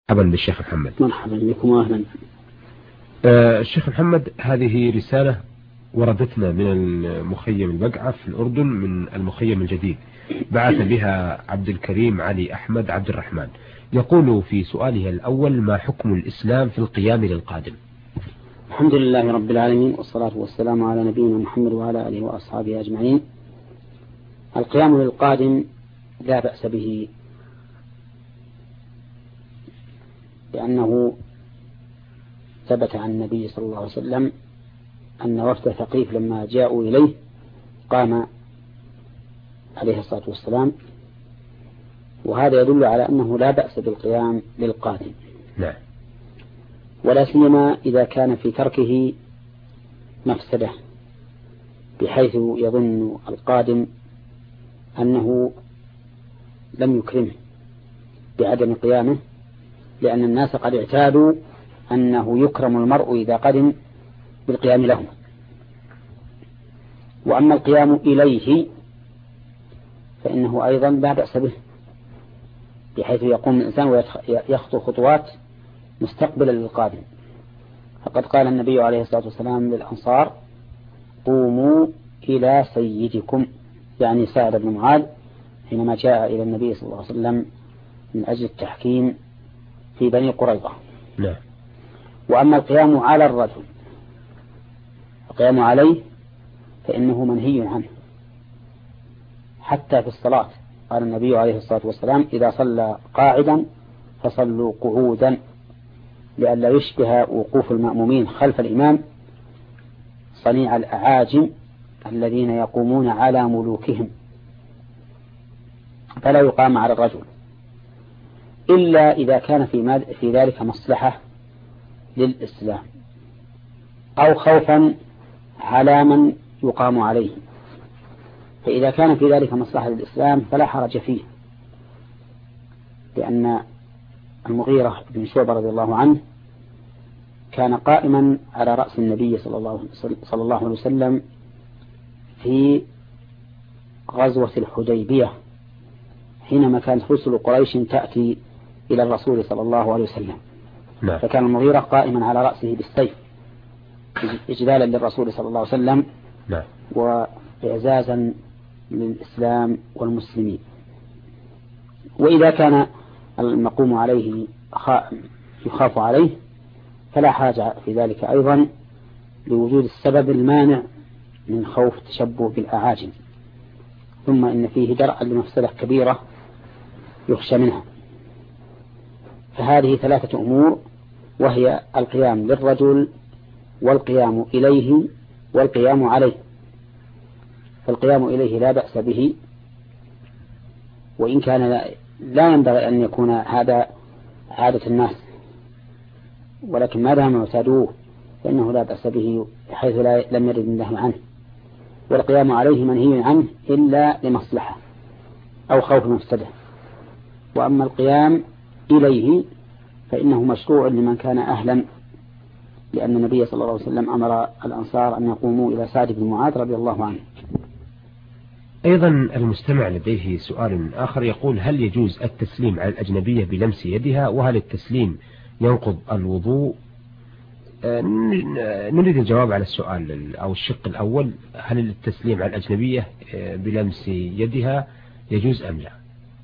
مرحبا بالشيخ محمد. مرحبا بكم واهلا. الشيخ محمد، هذه رسالة وردتنا من المخيم البقعة في الأردن، من المخيم الجديد، بعث بها عبد الكريم علي أحمد عبد الرحمن. يقول في سؤاله الأول: ما حكم الإسلام في القيام للقادم؟ الحمد لله رب العالمين، والصلاة والسلام على نبينا محمد وعلى آله وأصحابه أجمعين. القيام للقادم لا بأس به، لأنه ثبت عن النبي صلى الله عليه وسلم أن وفد ثقيف لما جاءوا إليه قام عليه الصلاة والسلام، وهذا يدل على أنه لا بأس بالقيام للقادم. نعم. ولا سيما إذا كان في تركه مفسدة، بحيث يظن القادم أنه لم يكرمه بعدم قيامه، لأن الناس قد اعتادوا أنه يكرم المرء إذا قدم بالقيام له. وأما القيام إليه فإنه أيضا لا بأس به، بحيث يقوم الإنسان ويخطو خطوات مستقبلا للقادم. فقد قال النبي عليه الصلاة والسلام للأنصار: قوموا إلى سيدكم، يعني سعد بن معاذ حينما جاء إلى النبي صلى الله عليه وسلم من أجل التحكيم في بني قريظة. نعم. وأما القيام على الرجل، القيام عليه فإنه منهي عنه، حتى في الصلاة. قال النبي عليه الصلاة والسلام: إذا صلى قاعدا فصلوا قعودا، لئلا يشبه وقوف المأمومين خلف الإمام صنيع الأعاجم الذين يقومون على ملوكهم. فلا يقام على الرجل إلا إذا كان في ذلك مصلحة للإسلام، أو خوفا على من يقام عليه. فإذا كان في ذلك مصلحة للإسلام فلا حرج فيه، لأن المغيرة بن شعبة رضي الله عنه كان قائما على رأس النبي صلى الله عليه وسلم في غزوة الحديبية، حينما كانت رسل قريش تأتي إلى الرسول صلى الله عليه وسلم. نعم. فكان المغيرة قائما على رأسه بالسيف إجلالا للرسول صلى الله عليه وسلم. نعم. وإعزازا للإسلام والمسلمين. وإذا كان المقوم عليه يخاف عليه فلا حاجة في ذلك أيضا، لوجود السبب المانع من خوف تشبه بالأعاجم. ثم إن فيه درءا لمفسدة كبيرة يخشى منها. فهذه ثلاثة أمور، وهي القيام للرجل، والقيام إليه، والقيام عليه. فالقيام إليه لا بأس به، وإن كان لا ينبغي أن يكون هذا عادة الناس، ولكن ما دام اعتادوه فإنه لا بأس به، حيث لم يرد الله عنه. والقيام عليه منهي عنه إلا لمصلحة أو خوف مفسدة. وأما القيام إليه فإنه مشروع لمن كان أهلا، لأن النبي صلى الله عليه وسلم أمر الأنصار أن يقوموا إلى سعد بن معاذ رضي الله عنه. أيضا المستمع لديه سؤال آخر يقول: هل يجوز التسليم على الأجنبية بلمس يدها؟ وهل التسليم ينقض الوضوء؟ نريد الجواب على السؤال أو الشق الأول: هل التسليم على الأجنبية بلمس يدها يجوز أم لا؟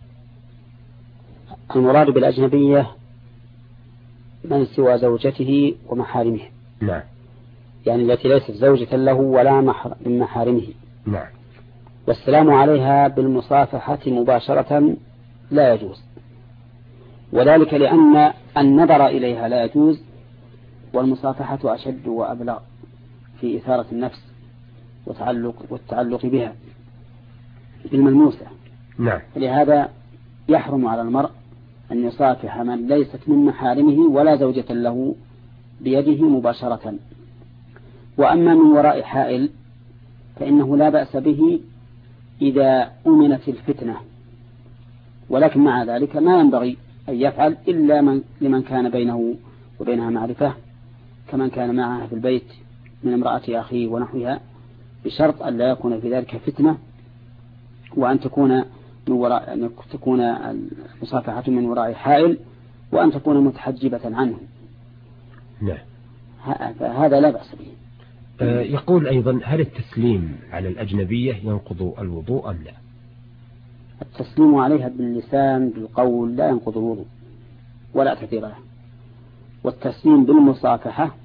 المراد بالأجنبية من سوى زوجته ومحارمه. نعم. يعني التي ليست زوجة له ولا من محارمه. نعم. والسلام عليها بالمصافحة مباشرة لا يجوز، وذلك لأن النظر إليها لا يجوز، والمصافحة أشد وأبلغ في إثارة النفس والتعلق بها بالملموسة. نعم. لهذا يحرم على المرء أن يصافح من ليست من محارمه ولا زوجة له بيده مباشرة. وأما من وراء حائل فإنه لا بأس به إذا أمنت الفتنة، ولكن مع ذلك ما ينبغي أن يفعل إلا لمن كان بينه وبينها معرفة، كمن كان معها في البيت من امرأة أخيه ونحوها، بشرط أن لا يكون في ذلك فتنة، وأن تكون المصافحة من وراء حائل، وأن تكون متحجبة عنه. نعم. هذا لا بأس به. يقول أيضا: هل التسليم على الأجنبية ينقض الوضوء أم لا؟ التسليم عليها باللسان بالقول لا ينقض الوضوء ولا تأثير له. والتسليم بالمصافحة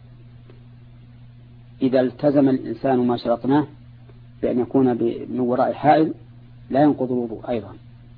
إذا التزم الإنسان ما شرطناه بأن يكون من وراء حائل لا ينقض الوضوء أيضا.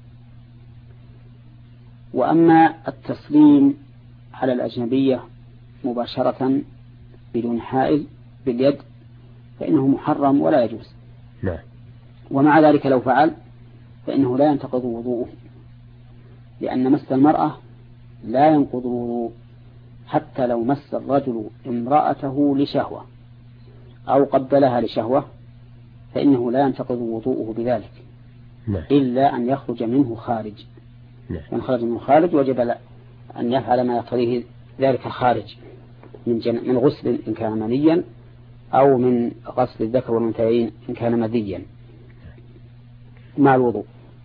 وأما التسليم على الأجنبية مباشرة بدون حائل باليد فإنه محرم ولا يجوز. نعم. ومع ذلك لو فعل فإنه لا ينتقض وضوءه، لأن مس المرأة لا ينقض الوضوء حتى لو مس الرجل امرأته لشهوة أو قبلها لشهوة فإنه لا ينتقض وضوءه بذلك. نعم. إلا أن يخرج منه خارج. نعم. من خرج منه خارج وجب أن يفعل ما يقتضيه ذلك الخارج من غسل إن كان منيا أو من غسل الذكر والأنثيين إن كان مذيا مع الوضوء.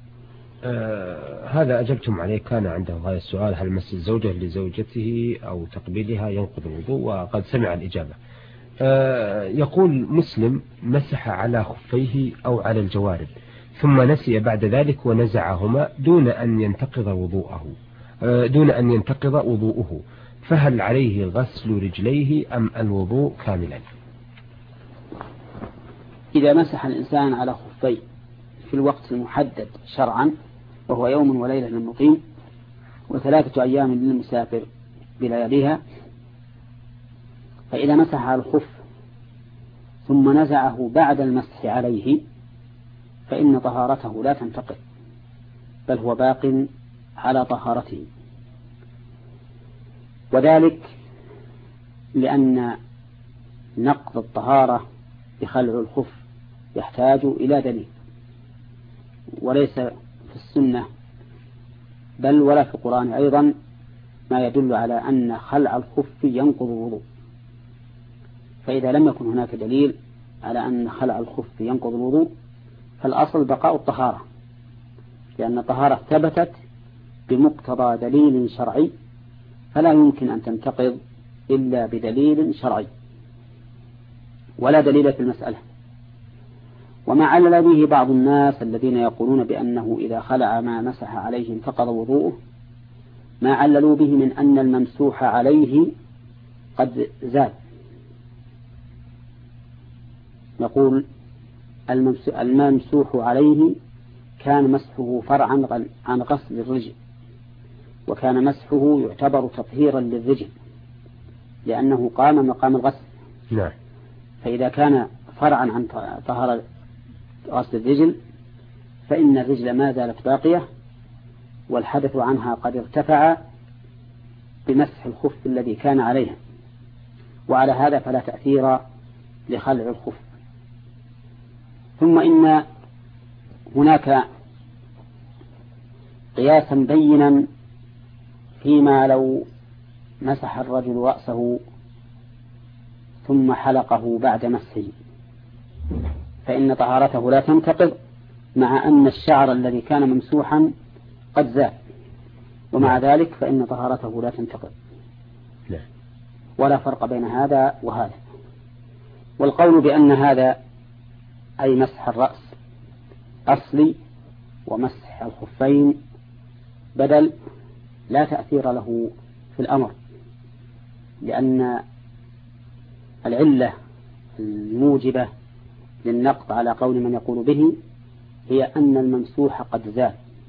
هذا أجبتم عليه. كان عنده هذا السؤال: هل مس الزوجة لزوجته أو تقبيلها ينقض الوضوء؟ وقد سمع الإجابة. يقول: مسلم مسح على خفيه أو على الجوارب ثم نسي بعد ذلك ونزعهما دون أن ينتقض وضوءه، فهل عليه غسل رجليه أم الوضوء كاملا؟ إذا مسح الإنسان على خفيه في الوقت المحدد شرعا وهو يوم وليلة للمقيم و3 أيام للمسافر بلياليها، فإذا مسح على الخف ثم نزعه بعد المسح عليه فإن طهارته لا تنتقض بل هو باق على طهارته. وذلك لأن نقض الطهارة بخلع الخف يحتاج إلى دليل، وليس في السنة بل ولا في القرآن أيضا ما يدل على أن خلع الخف ينقض الوضوء. فإذا لم يكن هناك دليل على أن خلع الخف ينقض الوضوء فالأصل بقاء الطهارة، لأن الطهارة ثبتت بمقتضى دليل شرعي فلا يمكن أن تنتقض إلا بدليل شرعي ولا دليل في المسألة. وما علل به بعض الناس الذين يقولون بأنه إذا خلع ما مسح عليه انتقض وضوءه ما عللوا به من أن الممسوح عليه قد زاد. نقول الممسوح عليه كان مسحه فرعا عن غسل الرجل، وكان مسحه يعتبر تطهيرا للرجل لأنه قام مقام الغسل. نعم. فإذا كان فرعا عن طهارة غسل الرجل فإن الرجل ما زالت باقية والحدث عنها قد ارتفع بمسح الخف الذي كان عليها، وعلى هذا فلا تأثير لخلع الخف. ثم إن هناك قياسا بينا فيما لو مسح الرجل رأسه ثم حلقه بعد مسحه فإن طهارته لا تنتقض مع أن الشعر الذي كان ممسوحا قد زال، ومع ذلك فإن طهارته لا تنتقض ولا فرق بين هذا وهذا. والقول بأن هذا أي مسح الرأس أصلي ومسح الخفين بدل لا تأثير له في الأمر، لأن العلة الموجبة للنقض على قول من يقول به هي أن الممسوح قد زال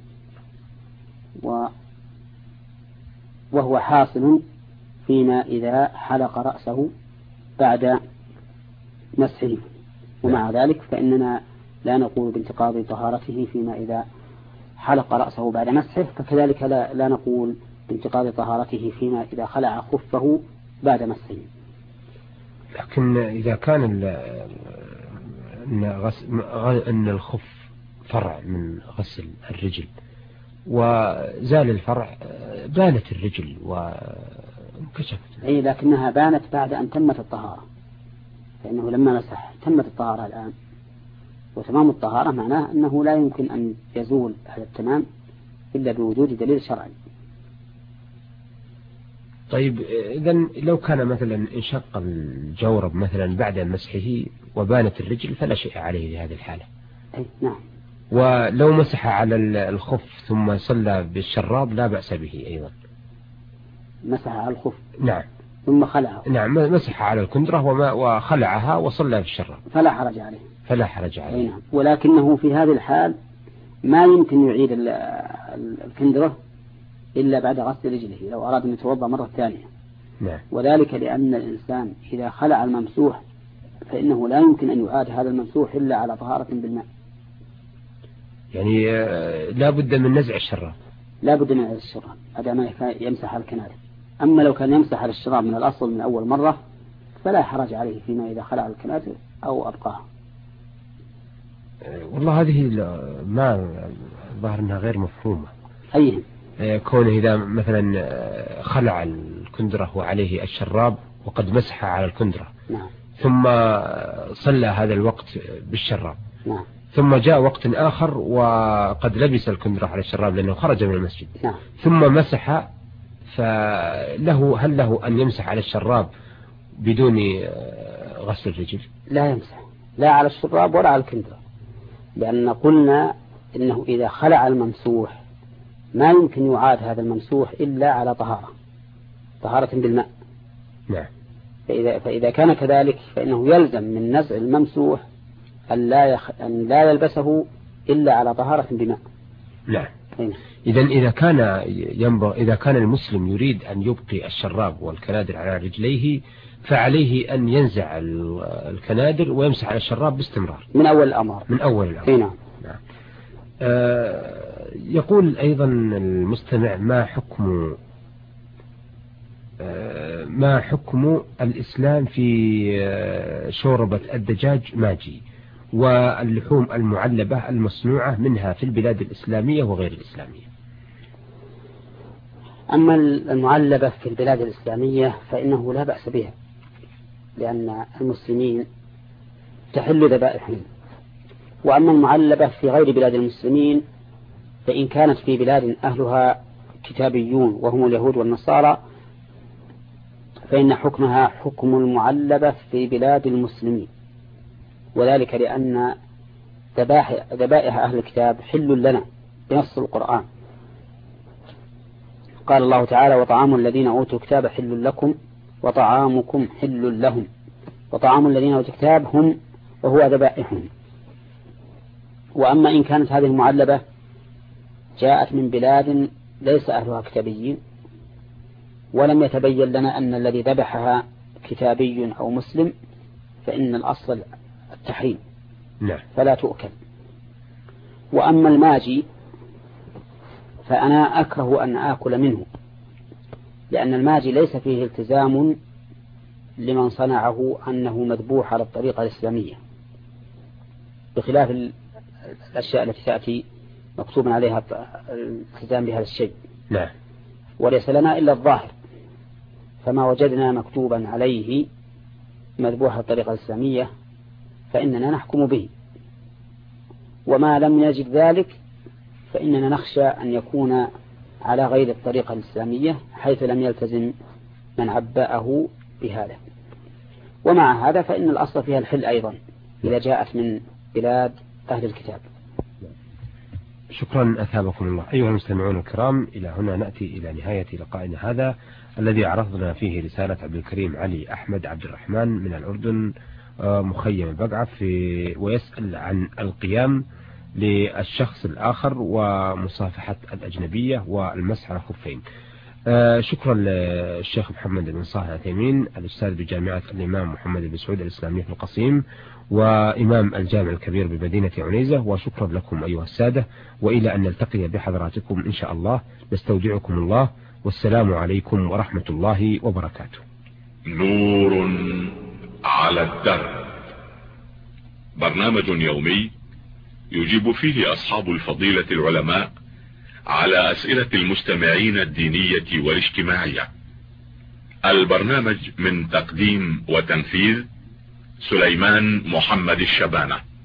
وهو حاصل فيما إذا حلق رأسه بعد مسحه، ومع ذلك فإننا لا نقول بانتقاض طهارته فيما إذا حلق رأسه بعد مسحه، فكذلك لا نقول بانتقاض طهارته فيما إذا خلع خفه بعد مسحه. لكن إذا كان أن الخف فرع من غسل الرجل وزال الفرع بانت الرجل وانكشفت. أي لكنها بانت بعد أن تمت الطهارة، فإنه لما مسح تمت الطهارة الآن، وتمام الطهارة معناه أنه لا يمكن أن يزول هذا التمام إلا بوجود دليل شرعي. طيب إذا لو كان مثلا انشق الجورب مثلا بعد مسحه وبانت الرجل فلا شيء عليه في هذه الحالة. نعم. ولو مسح على الخف ثم صلى بالشراب لا بأس به أيضا. مسح على الخف. نعم. ثم خلعه. نعم مسح على الكندرة وخلعها وصلى بالشراب. فلا حرج عليه. فلا حرج عليه. نعم. ولكنه في هذه الحال ما يمكن يعيد الكندرة إلا بعد غسل رجله لو أراد أن يتوضأ مرة ثانية. نعم. وذلك لأن الإنسان إذا خلع الممسوح فإنه لا يمكن أن يعاد هذا الممسوح إلا على طهارة بالماء. يعني لا بد من نزع الشراب. لا بد من نزع الشراب هذا ما يمسح على الكنارة. أما لو كان يمسح على الشراب من الأصل من أول مرة فلا حرج عليه فيما إذا خلع الكنارة أو أبقاها. والله هذه ما ظهر أنها غير مفهومة. أيهم كونه إذا مثلا خلع الكندرة وعليه الشراب وقد مسح على الكندرة. نعم. ثم صلى هذا الوقت بالشراب. نعم. ثم جاء وقت آخر وقد لبس الكندرة على الشراب لأنه خرج من المسجد. نعم. ثم مسح هل له أن يمسح على الشراب بدون غسل الرجل؟ لا يمسح لا على الشراب ولا على الكندرة لأن قلنا إنه إذا خلع الممسوح ما يمكن يعاد هذا الممسوح إلا على طهارة بالماء. نعم. فإذا كان كذلك فإنه يلزم من نزع الممسوح أن لا يلبسه إلا على طهارة بماء. نعم. إذا كان المسلم يريد أن يبقي الشراب والكنادر على رجليه فعليه أن ينزع الكنادر ويمسح على الشراب باستمرار من أول الأمر. نعم. نعم. يقول أيضا المستمع ما حكم الإسلام في شوربة الدجاج ماجي واللحوم المعلبة المصنوعة منها في البلاد الإسلامية وغير الإسلامية؟ أما المعلبة في البلاد الإسلامية فإنه لا بأس بها لأن المسلمين تحل ذبائحهم. وأما المعلبة في غير بلاد المسلمين فإن كانت في بلاد أهلها كتابيون وهم اليهود والنصارى فإن حكمها حكم المعلبة في بلاد المسلمين وذلك لأن ذبائح أهل الكتاب حل لنا بنص القرآن. قال الله تعالى وطعام الذين أوتوا الكتاب حل لكم وطعامكم حل لهم وطعام الذين أوتوا الكتاب هم وهو ذبائحهم. وأما إن كانت هذه المعلبة جاءت من بلاد ليس أهلها كتابيين ولم يتبين لنا أن الذي ذبحها كتابي أو مسلم فإن الأصل التحريم. نعم. فلا تؤكل. وأما الماجي فأنا أكره أن آكل منه لأن الماجي ليس فيه التزام لمن صنعه أنه مذبوح على الطريقة الإسلامية بخلاف الأشياء التي تأتي مكتوب عليها الالتزام بهذا الشيء. نعم. وليس لنا إلا الظاهر فما وجدنا مكتوبا عليه مذبوح على الطريقة الإسلامية فإننا نحكم به وما لم نجد ذلك فإننا نخشى أن يكون على غير الطريقة الإسلامية حيث لم يلتزم من عبأه بهذا. ومع هذا فإن الأصل فيها الحل أيضا إذا جاءت من بلاد أهل الكتاب. شكرا أثابكم الله. أيها المستمعون الكرام إلى هنا نأتي إلى نهاية لقائنا هذا الذي عرضنا فيه رسالة عبد الكريم علي أحمد عبد الرحمن من الأردن مخيم البقعة ويسأل عن القيام للشخص الآخر ومصافحة الأجنبية والمسح على الخفين. شكرا للشيخ محمد بن صالح العثيمين الأستاذ بجامعة الإمام محمد بن سعود الإسلامية في القصيم وإمام الجامع الكبير بمدينة عنيزة. وشكرا لكم أيها السادة وإلى أن نلتقي بحضراتكم إن شاء الله نستودعكم الله والسلام عليكم ورحمة الله وبركاته. نور على الدرب، برنامج يومي يجيب فيه أصحاب الفضيلة العلماء على أسئلة المستمعين الدينية والاجتماعية. البرنامج من تقديم وتنفيذ سليمان محمد الشبانة.